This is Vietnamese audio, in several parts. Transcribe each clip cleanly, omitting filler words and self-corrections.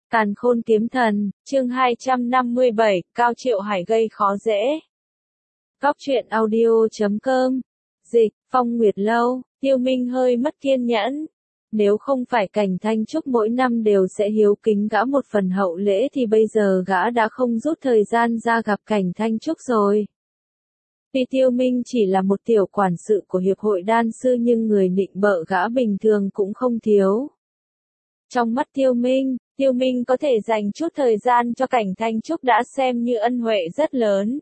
Càn khôn kiếm thần, chương 257, Cao Triệu Hải gây khó dễ. Góc truyện audio.com. Dịch, Phong Nguyệt Lâu, Tiêu Minh hơi mất kiên nhẫn. Nếu không phải Cảnh Thanh Trúc mỗi năm đều sẽ hiếu kính gã một phần hậu lễ thì bây giờ gã đã không rút thời gian ra gặp Cảnh Thanh Trúc rồi. Vì Tiêu Minh chỉ là một tiểu quản sự của Hiệp hội Đan Sư nhưng người nịnh bợ gã bình thường cũng không thiếu. Trong mắt Tiêu Minh có thể dành chút thời gian cho Cảnh Thanh Trúc đã xem như ân huệ rất lớn.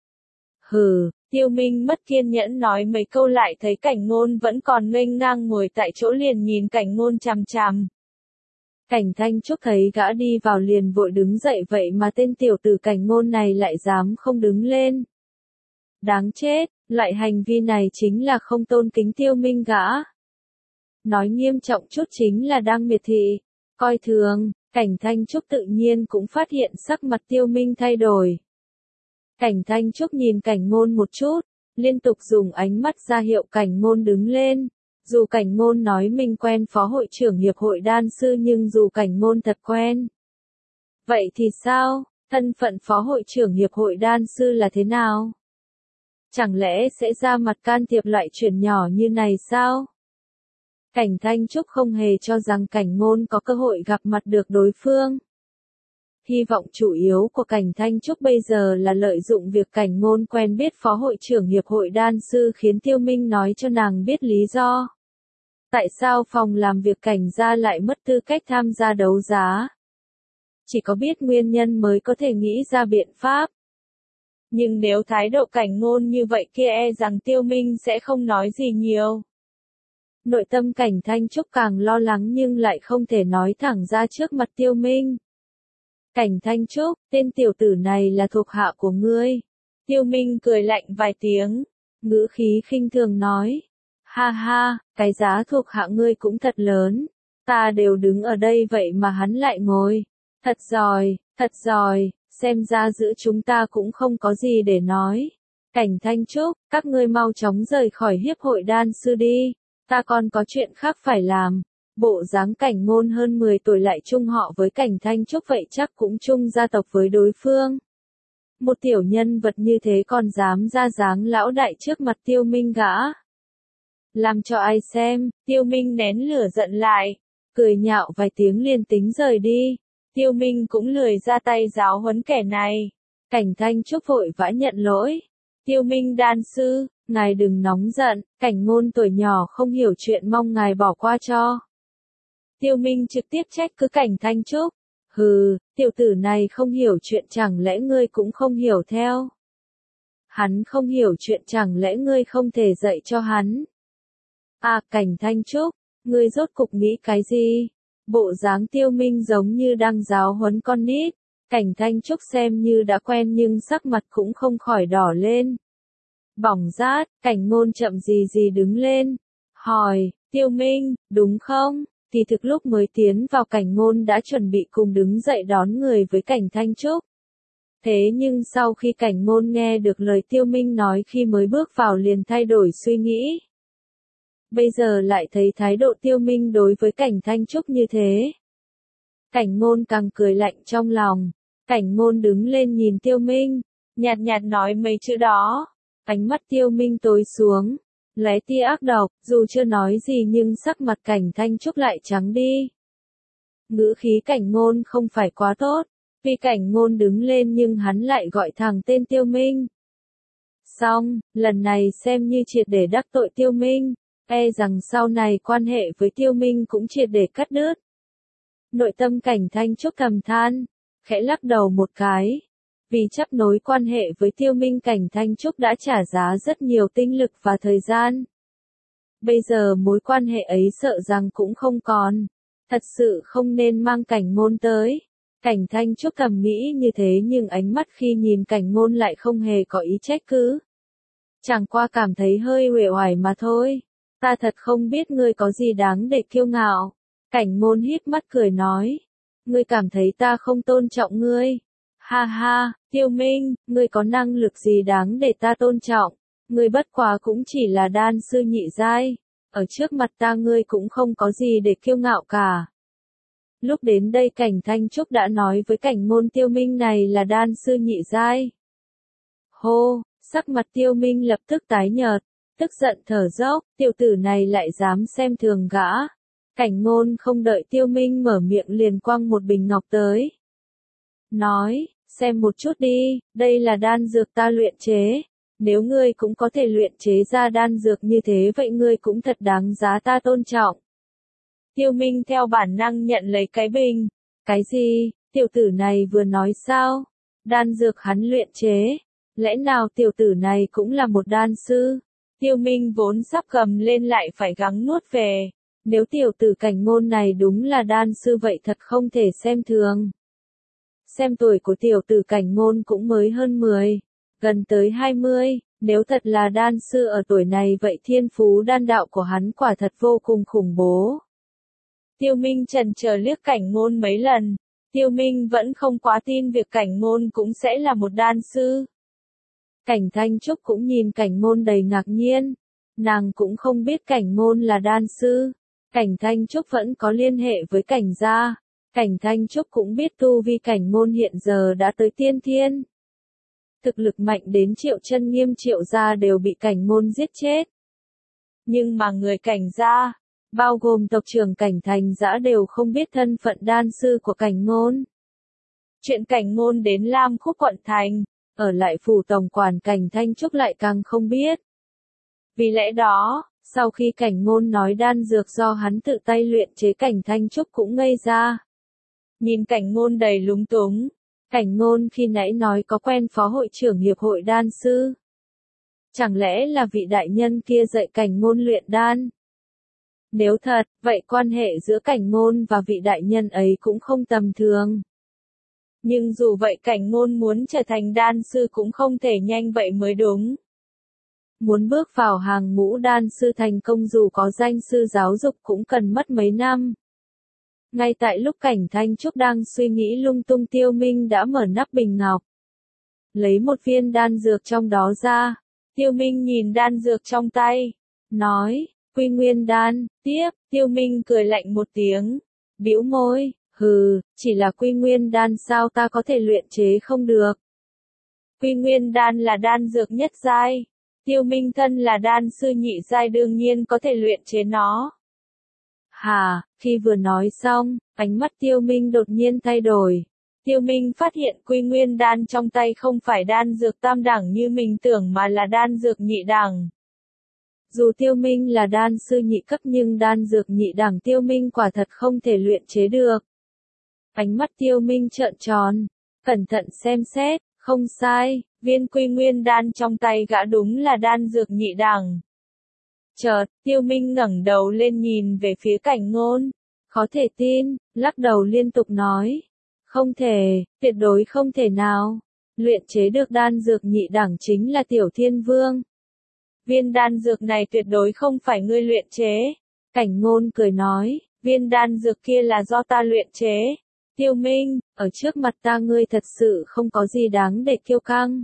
Tiêu Minh mất kiên nhẫn nói mấy câu lại thấy Cảnh Ngôn vẫn còn nghênh ngang ngồi tại chỗ liền nhìn Cảnh Ngôn chằm chằm. Cảnh Thanh Trúc thấy gã đi vào liền vội đứng dậy vậy mà tên tiểu tử Cảnh Ngôn này lại dám không đứng lên. Đáng chết, loại hành vi này chính là không tôn kính Tiêu Minh gã. Nói nghiêm trọng chút chính là đang miệt thị, coi thường. Cảnh Thanh Trúc tự nhiên cũng phát hiện sắc mặt Tiêu Minh thay đổi. Cảnh Thanh Trúc nhìn Cảnh Ngôn một chút, liên tục dùng ánh mắt ra hiệu Cảnh Ngôn đứng lên. Dù Cảnh Ngôn nói mình quen phó hội trưởng Hiệp hội Đan Sư nhưng dù Cảnh Ngôn thật quen. Vậy thì sao, thân phận phó hội trưởng Hiệp hội Đan Sư là thế nào? Chẳng lẽ sẽ ra mặt can thiệp loại chuyện nhỏ như này sao? Cảnh Thanh Trúc không hề cho rằng Cảnh Ngôn có cơ hội gặp mặt được đối phương. Hy vọng chủ yếu của Cảnh Thanh Trúc bây giờ là lợi dụng việc Cảnh Ngôn quen biết phó hội trưởng Hiệp hội Đan Sư khiến Tiêu Minh nói cho nàng biết lý do. Tại sao phòng làm việc Cảnh gia lại mất tư cách tham gia đấu giá? Chỉ có biết nguyên nhân mới có thể nghĩ ra biện pháp. Nhưng nếu thái độ Cảnh Ngôn như vậy kia e rằng Tiêu Minh sẽ không nói gì nhiều. Nội tâm Cảnh Thanh Trúc càng lo lắng nhưng lại không thể nói thẳng ra trước mặt Tiêu Minh. Cảnh Thanh Trúc, tên tiểu tử này là thuộc hạ của ngươi. Tiêu Minh cười lạnh vài tiếng, ngữ khí khinh thường nói. Ha ha, cái giá thuộc hạ ngươi cũng thật lớn. Ta đều đứng ở đây vậy mà hắn lại ngồi. Thật giỏi, xem ra giữa chúng ta cũng không có gì để nói. Cảnh Thanh Trúc, các ngươi mau chóng rời khỏi Hiệp hội Đan Sư đi. Ta còn có chuyện khác phải làm. Bộ dáng Cảnh Ngôn hơn 10 tuổi lại chung họ với Cảnh Thanh Trúc vậy chắc cũng chung gia tộc với đối phương. Một tiểu nhân vật như thế còn dám ra dáng lão đại trước mặt Tiêu Minh gã. Làm cho ai xem, Tiêu Minh nén lửa giận lại, cười nhạo vài tiếng liền tính rời đi. Tiêu Minh cũng lười ra tay giáo huấn kẻ này. Cảnh Thanh Trúc vội vã nhận lỗi. Tiêu Minh Đan Sư, ngài đừng nóng giận, Cảnh Ngôn tuổi nhỏ không hiểu chuyện mong ngài bỏ qua cho. Tiêu Minh trực tiếp trách cứ Cảnh Thanh Trúc. Tiểu tử này không hiểu chuyện chẳng lẽ ngươi cũng không hiểu theo? Hắn không hiểu chuyện chẳng lẽ ngươi không thể dạy cho hắn? À, Cảnh Thanh Trúc, ngươi rốt cục nghĩ cái gì? Bộ dáng Tiêu Minh giống như đang giáo huấn con nít. Cảnh Thanh Trúc xem như đã quen nhưng sắc mặt cũng không khỏi đỏ lên. Bỏng rát, Cảnh Ngôn chậm gì đứng lên. Hỏi, Tiêu Minh, đúng không? Thì thực lúc mới tiến vào Cảnh Ngôn đã chuẩn bị cùng đứng dậy đón người với Cảnh Thanh Trúc. Thế nhưng sau khi Cảnh Ngôn nghe được lời Tiêu Minh nói khi mới bước vào liền thay đổi suy nghĩ. Bây giờ lại thấy thái độ Tiêu Minh đối với Cảnh Thanh Trúc như thế. Cảnh Ngôn càng cười lạnh trong lòng. Cảnh Ngôn đứng lên nhìn Tiêu Minh, nhạt nhạt nói mấy chữ đó. Ánh mắt Tiêu Minh tối xuống, lóe tia ác độc, dù chưa nói gì nhưng sắc mặt Cảnh Thanh Trúc lại trắng đi. Ngữ khí Cảnh Ngôn không phải quá tốt, vì Cảnh Ngôn đứng lên nhưng hắn lại gọi thẳng tên Tiêu Minh. Xong, lần này xem như triệt để đắc tội Tiêu Minh, e rằng sau này quan hệ với Tiêu Minh cũng triệt để cắt đứt. Nội tâm Cảnh Thanh Trúc thầm than, khẽ lắc đầu một cái. Vì chấp nối quan hệ với Tiêu Minh Cảnh Thanh Trúc đã trả giá rất nhiều tinh lực và thời gian. Bây giờ mối quan hệ ấy sợ rằng cũng không còn. Thật sự không nên mang Cảnh Ngôn tới. Cảnh Thanh Trúc thầm nghĩ như thế nhưng ánh mắt khi nhìn Cảnh Ngôn lại không hề có ý trách cứ. Chẳng qua cảm thấy hơi uể oải mà thôi. Ta thật không biết ngươi có gì đáng để kiêu ngạo. Cảnh Ngôn híp mắt cười nói. Ngươi cảm thấy ta không tôn trọng ngươi. Ha ha, Tiêu Minh, ngươi có năng lực gì đáng để ta tôn trọng? Ngươi bất quá cũng chỉ là đan sư nhị giai. Ở trước mặt ta ngươi cũng không có gì để kiêu ngạo cả. Lúc đến đây Cảnh Thanh Trúc đã nói với Cảnh Ngôn Tiêu Minh này là đan sư nhị giai. Hô, sắc mặt Tiêu Minh lập tức tái nhợt, tức giận thở dốc, tiểu tử này lại dám xem thường gã. Cảnh Ngôn không đợi Tiêu Minh mở miệng liền quăng một bình ngọc tới. Nói, xem một chút đi, đây là đan dược ta luyện chế. Nếu ngươi cũng có thể luyện chế ra đan dược như thế vậy ngươi cũng thật đáng giá ta tôn trọng. Tiêu Minh theo bản năng nhận lấy cái bình. Cái gì, tiểu tử này vừa nói sao? Đan dược hắn luyện chế. Lẽ nào tiểu tử này cũng là một đan sư? Tiêu Minh vốn sắp cầm lên lại phải gắng nuốt về. Nếu tiểu tử Cảnh Ngôn này đúng là đan sư vậy thật không thể xem thường. Xem tuổi của tiểu tử Cảnh Ngôn cũng mới hơn 10, gần tới 20, nếu thật là đan sư ở tuổi này vậy thiên phú đan đạo của hắn quả thật vô cùng khủng bố. Tiêu Minh chần chờ liếc Cảnh Ngôn mấy lần, Tiêu Minh vẫn không quá tin việc Cảnh Ngôn cũng sẽ là một đan sư. Cảnh Thanh Trúc cũng nhìn Cảnh Ngôn đầy ngạc nhiên, nàng cũng không biết Cảnh Ngôn là đan sư. Cảnh Thanh Trúc vẫn có liên hệ với Cảnh gia. Cảnh Thanh Trúc cũng biết tu vi Cảnh Ngôn hiện giờ đã tới tiên thiên. Thực lực mạnh đến Triệu Chân Nghiêm Triệu gia đều bị Cảnh Ngôn giết chết. Nhưng mà người Cảnh gia, bao gồm tộc trưởng Cảnh Thành Dã đều không biết thân phận đan sư của Cảnh Ngôn. Chuyện Cảnh Ngôn đến Lam Khúc quận thành, ở lại phủ tổng quản Cảnh Thanh Trúc lại càng không biết. Vì lẽ đó, sau khi Cảnh Ngôn nói đan dược do hắn tự tay luyện chế Cảnh Thanh Trúc cũng ngây ra. Nhìn Cảnh Ngôn đầy lúng túng. Cảnh Ngôn khi nãy nói có quen phó hội trưởng hiệp hội đan sư. Chẳng lẽ là vị đại nhân kia dạy Cảnh Ngôn luyện đan? Nếu thật, vậy quan hệ giữa Cảnh Ngôn và vị đại nhân ấy cũng không tầm thường. Nhưng dù vậy Cảnh Ngôn muốn trở thành đan sư cũng không thể nhanh vậy mới đúng. Muốn bước vào hàng ngũ đan sư thành công dù có danh sư giáo dục cũng cần mất mấy năm. Ngay tại lúc Cảnh Thanh Trúc đang suy nghĩ lung tung Tiêu Minh đã mở nắp bình ngọc. Lấy một viên đan dược trong đó ra. Tiêu Minh nhìn đan dược trong tay. Nói, Quy Nguyên đan, tiếp, Tiêu Minh cười lạnh một tiếng. Bĩu môi, hừ, chỉ là Quy Nguyên đan sao ta có thể luyện chế không được. Quy Nguyên đan là đan dược nhất giai. Tiêu Minh thân là đan sư nhị giai đương nhiên có thể luyện chế nó. Hà, khi vừa nói xong, ánh mắt Tiêu Minh đột nhiên thay đổi. Tiêu Minh phát hiện Quy Nguyên đan trong tay không phải đan dược tam đẳng như mình tưởng mà là đan dược nhị đẳng. Dù Tiêu Minh là đan sư nhị cấp nhưng đan dược nhị đẳng Tiêu Minh quả thật không thể luyện chế được. Ánh mắt Tiêu Minh trợn tròn, cẩn thận xem xét, không sai, viên Quy Nguyên đan trong tay gã đúng là đan dược nhị đẳng. Chợt, Tiêu Minh ngẩng đầu lên nhìn về phía Cảnh Ngôn, khó thể tin, lắc đầu liên tục nói, không thể, tuyệt đối không thể nào, luyện chế được đan dược nhị đẳng chính là Tiểu Thiên Vương. Viên đan dược này tuyệt đối không phải ngươi luyện chế. Cảnh Ngôn cười nói, viên đan dược kia là do ta luyện chế. Tiêu Minh, ở trước mặt ta ngươi thật sự không có gì đáng để kiêu căng.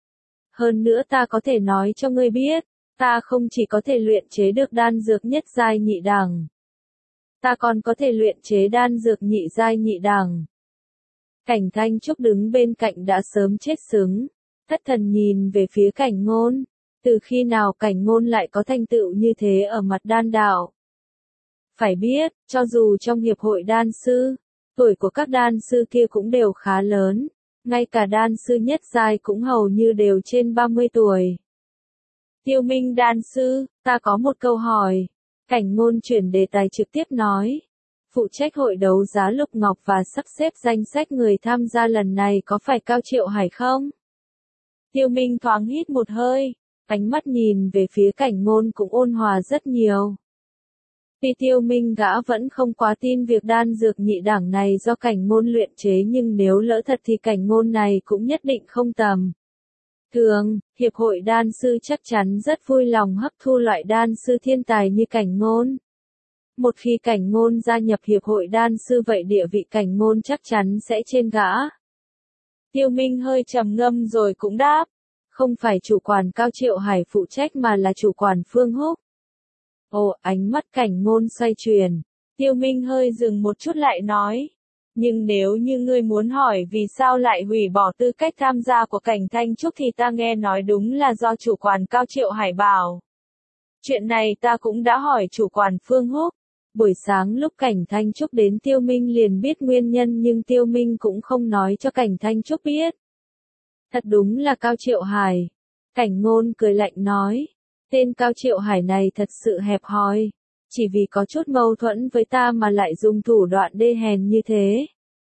Hơn nữa ta có thể nói cho ngươi biết, ta không chỉ có thể luyện chế được đan dược nhất giai nhị đẳng. Ta còn có thể luyện chế đan dược nhị giai nhị đẳng. Cảnh Thanh Trúc đứng bên cạnh đã sớm chết sững, thất thần nhìn về phía Cảnh Ngôn. Từ khi nào Cảnh Ngôn lại có thành tựu như thế ở mặt đan đạo? Phải biết, cho dù trong hiệp hội đan sư, tuổi của các đan sư kia cũng đều khá lớn, ngay cả đan sư nhất giai cũng hầu như đều trên 30 tuổi. Tiêu Minh đan sư, ta có một câu hỏi. Cảnh Ngôn chuyển đề tài trực tiếp nói. Phụ trách hội đấu giá Lục Ngọc và sắp xếp danh sách người tham gia lần này có phải Cao Triệu Hải không? Tiêu Minh thoáng hít một hơi, ánh mắt nhìn về phía Cảnh Ngôn cũng ôn hòa rất nhiều. Tuy Tiêu Minh gã vẫn không quá tin việc đan dược nhị đẳng này do Cảnh Ngôn luyện chế nhưng nếu lỡ thật thì Cảnh Ngôn này cũng nhất định không tầm thường, hiệp hội đan sư chắc chắn rất vui lòng hấp thu loại đan sư thiên tài như Cảnh Ngôn. Một khi Cảnh Ngôn gia nhập hiệp hội đan sư vậy địa vị Cảnh Ngôn chắc chắn sẽ trên gã. Tiêu Minh hơi trầm ngâm rồi cũng đáp, không phải chủ quản Cao Triệu Hải phụ trách mà là chủ quản Phương Húc. Ồ, ánh mắt Cảnh Ngôn xoay chuyển, Tiêu Minh hơi dừng một chút lại nói. Nhưng nếu như ngươi muốn hỏi vì sao lại hủy bỏ tư cách tham gia của Cảnh Thanh Trúc thì ta nghe nói đúng là do chủ quản Cao Triệu Hải bảo. Chuyện này ta cũng đã hỏi chủ quản Phương Húc. Buổi sáng lúc Cảnh Thanh Trúc đến Tiêu Minh liền biết nguyên nhân nhưng Tiêu Minh cũng không nói cho Cảnh Thanh Trúc biết. Thật đúng là Cao Triệu Hải. Cảnh Ngôn cười lạnh nói. Tên Cao Triệu Hải này thật sự hẹp hòi. Chỉ vì có chút mâu thuẫn với ta mà lại dùng thủ đoạn đê hèn như thế.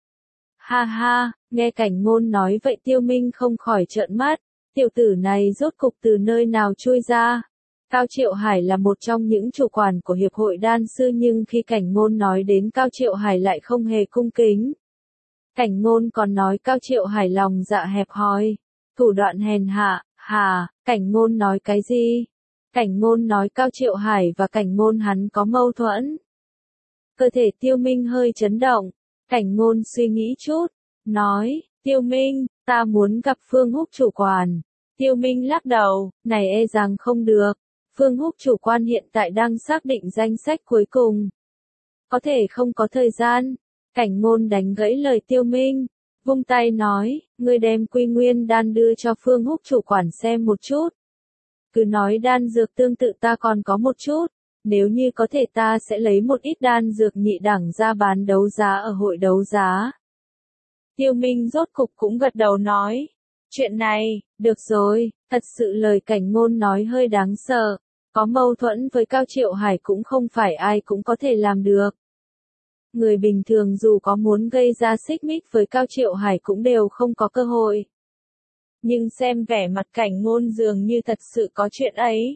Ha ha, nghe Cảnh Ngôn nói vậy Tiêu Minh không khỏi trợn mắt. Tiểu tử này rốt cục từ nơi nào chui ra. Cao Triệu Hải là một trong những chủ quản của Hiệp hội Đan Sư nhưng khi Cảnh Ngôn nói đến Cao Triệu Hải lại không hề cung kính. Cảnh Ngôn còn nói Cao Triệu Hải lòng dạ hẹp hòi, thủ đoạn hèn hạ, Cảnh Ngôn nói cái gì? Cảnh Ngôn nói Cao Triệu Hải và Cảnh Ngôn hắn có mâu thuẫn. Cơ thể Tiêu Minh hơi chấn động, Cảnh Ngôn suy nghĩ chút, nói, Tiêu Minh, ta muốn gặp Phương Húc chủ quản. Tiêu Minh lắc đầu, này e rằng không được. Phương Húc chủ quan hiện tại đang xác định danh sách cuối cùng. Có thể không có thời gian. Cảnh Ngôn đánh gãy lời Tiêu Minh. Vung tay nói, ngươi đem Quy Nguyên đan đưa cho Phương Húc chủ quản xem một chút. Cứ nói đan dược tương tự ta còn có một chút. Nếu như có thể ta sẽ lấy một ít đan dược nhị đẳng ra bán đấu giá ở hội đấu giá. Tiêu Minh rốt cục cũng gật đầu nói. Chuyện này, được rồi, thật sự lời Cảnh Ngôn nói hơi đáng sợ. Có mâu thuẫn với Cao Triệu Hải cũng không phải ai cũng có thể làm được. Người bình thường dù có muốn gây ra xích mích với Cao Triệu Hải cũng đều không có cơ hội. Nhưng xem vẻ mặt Cảnh Ngôn dường như thật sự có chuyện ấy.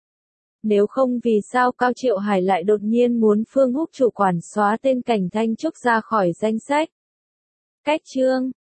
Nếu không vì sao Cao Triệu Hải lại đột nhiên muốn Phương Húc chủ quản xóa tên Cảnh Thanh Trúc ra khỏi danh sách. Cách chương